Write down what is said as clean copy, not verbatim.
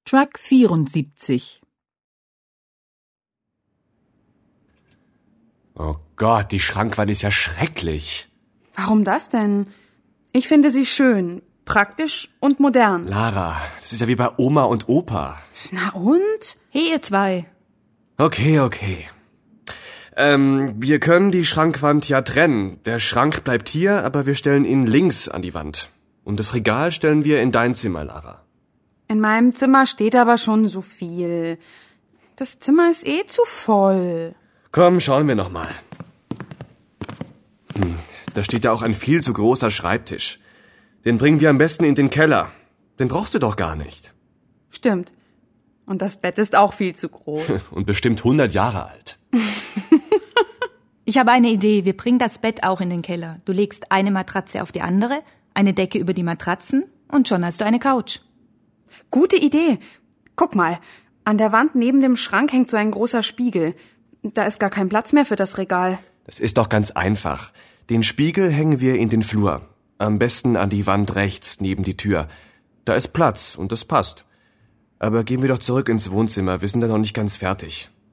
Track 74. Oh Gott, die Schrankwand ist ja schrecklich. Warum das denn? Ich finde sie schön, praktisch und modern. Lara, das ist ja wie bei Oma und Opa. Na und? Hey, ihr zwei. Okay. Wir können die Schrankwand ja trennen. Der Schrank bleibt hier, aber wir stellen ihn links an die Wand. Und das Regal stellen wir in dein Zimmer, Lara. In meinem Zimmer steht aber schon so viel. Das Zimmer ist eh zu voll. Komm, schauen wir noch mal. Da steht ja auch ein viel zu großer Schreibtisch. Den bringen wir am besten in den Keller. Den brauchst du doch gar nicht. Stimmt. Und das Bett ist auch viel zu groß. Und bestimmt 100 Jahre alt. Ich habe eine Idee. Wir bringen das Bett auch in den Keller. Du legst eine Matratze auf die andere, eine Decke über die Matratzen und schon hast du eine Couch. Gute Idee. Guck mal, an der Wand neben dem Schrank hängt so ein großer Spiegel. Da ist gar kein Platz mehr für das Regal. Das ist doch ganz einfach. Den Spiegel hängen wir in den Flur. Am besten an die Wand rechts neben die Tür. Da ist Platz und das passt. Aber gehen wir doch zurück ins Wohnzimmer. Wir sind da noch nicht ganz fertig.